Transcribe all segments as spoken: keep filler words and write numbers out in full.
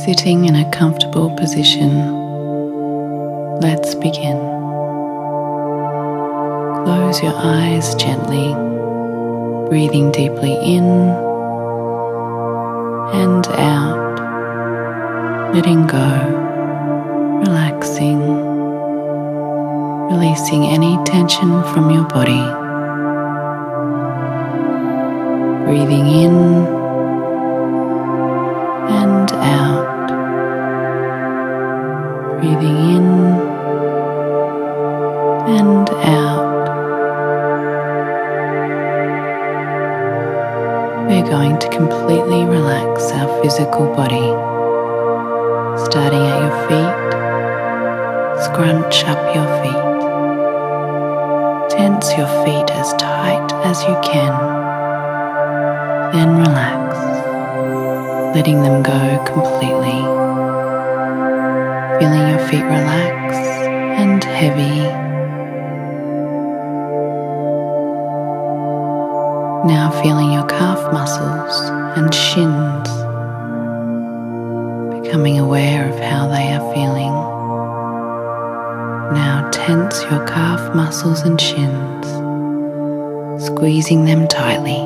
Sitting in a comfortable position, let's begin. Close your eyes gently, breathing deeply in and out, letting go, relaxing, releasing any tension from your body. Breathing in and out. Breathing in and out. We're going to completely relax our physical body. Starting at your feet, scrunch up your feet. Tense your feet as tight as you can. Then relax, letting them go completely. Feeling your feet relax and heavy. Now feeling your calf muscles and shins, becoming aware of how they are feeling. Now tense your calf muscles and shins, squeezing them tightly.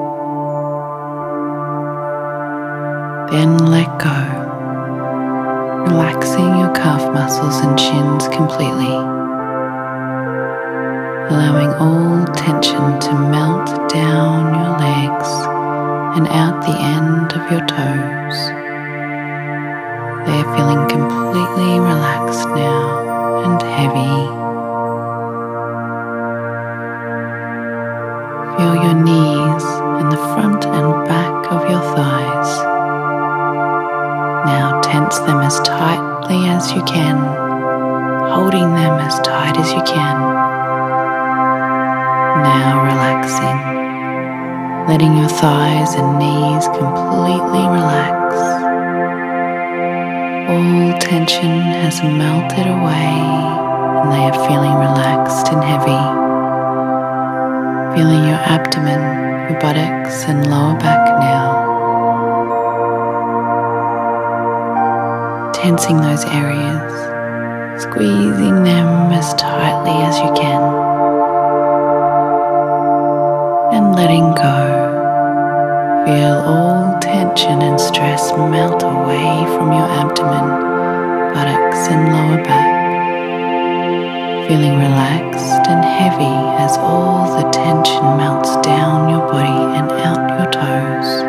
Then let go, relaxing your calf muscles and shins completely, allowing all tension to melt down your legs and out the end of your toes. They are feeling completely relaxed now and heavy. Feel your knees and the front and back of your thighs. Now tense them as tightly as you can, holding them as tight as you can. Now relaxing, letting your thighs and knees completely relax. All tension has melted away and they are feeling relaxed and heavy. Feeling your abdomen, your buttocks and lower back now. Tensing those areas, squeezing them as tightly as you can, and letting go. Feel all tension and stress melt away from your abdomen, buttocks and lower back. Feeling relaxed and heavy as all the tension melts down your body and out your toes.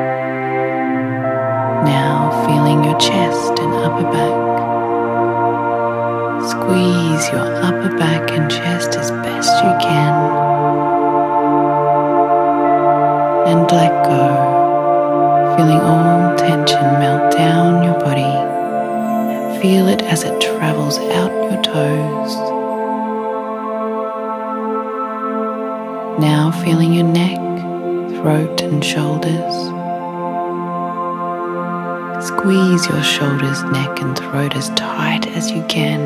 Now feeling your chest and upper back. Squeeze your upper back and chest as best you can. And let go, feeling all tension melt down your body. Feel it as it travels out your toes. Now feeling your neck, throat and shoulders. Squeeze your shoulders, neck and throat as tight as you can.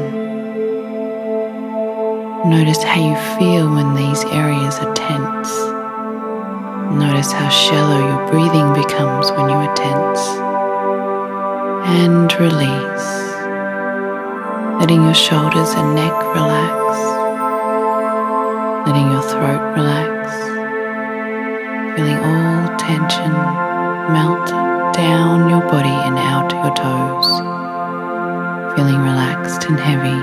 Notice how you feel when these areas are tense. Notice how shallow your breathing becomes when you are tense. And release, letting your shoulders and neck relax, letting your throat relax, feeling all tension melt down your body and out your toes, feeling relaxed and heavy.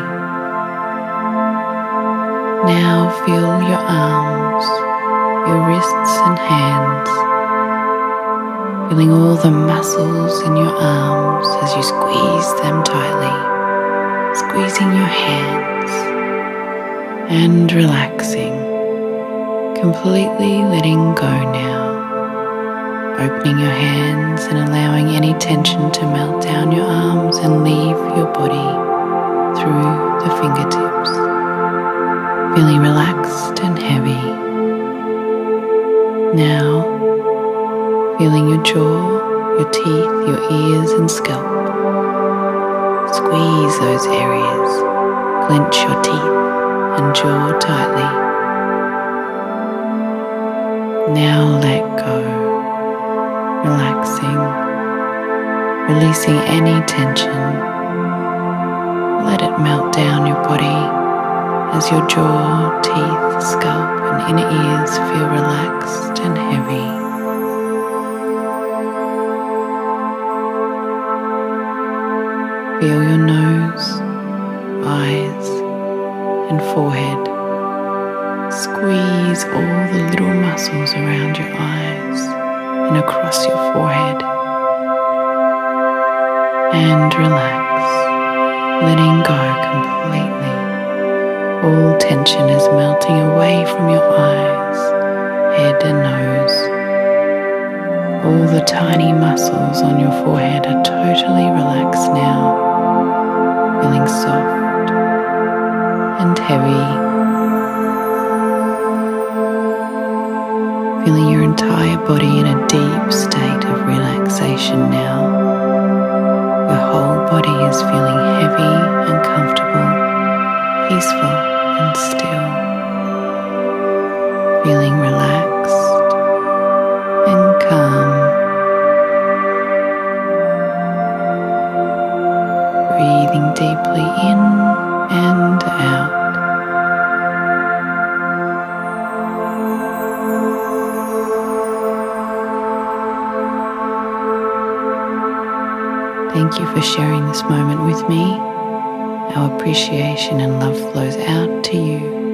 Now feel your arms, your wrists and hands, feeling all the muscles in your arms as you squeeze them tightly, squeezing your hands and relaxing, completely letting go now. Opening your hands and allowing any tension to melt down your arms and leave your body through the fingertips. Feeling relaxed and heavy. Now, feeling your jaw, your teeth, your ears and scalp. Squeeze those areas. Clench your teeth and jaw tightly. Now let go, relaxing releasing any tension. Let it melt down your body as your jaw, teeth, scalp and inner ears feel relaxed and heavy. Feel your nose, eyes and forehead. Squeeze all the little muscles around your eyes and across your forehead. And relax, letting go completely. All tension is melting away from your eyes, head and nose. All the tiny muscles on your forehead are totally relaxed now, feeling soft and heavy. Feeling your entire body in a deep state of relaxation now. Your whole body is feeling heavy and comfortable, peaceful and still. Feeling relaxed and calm. Breathing deeply in and out. Thank you for sharing this moment with me. Our appreciation and love flows out to you.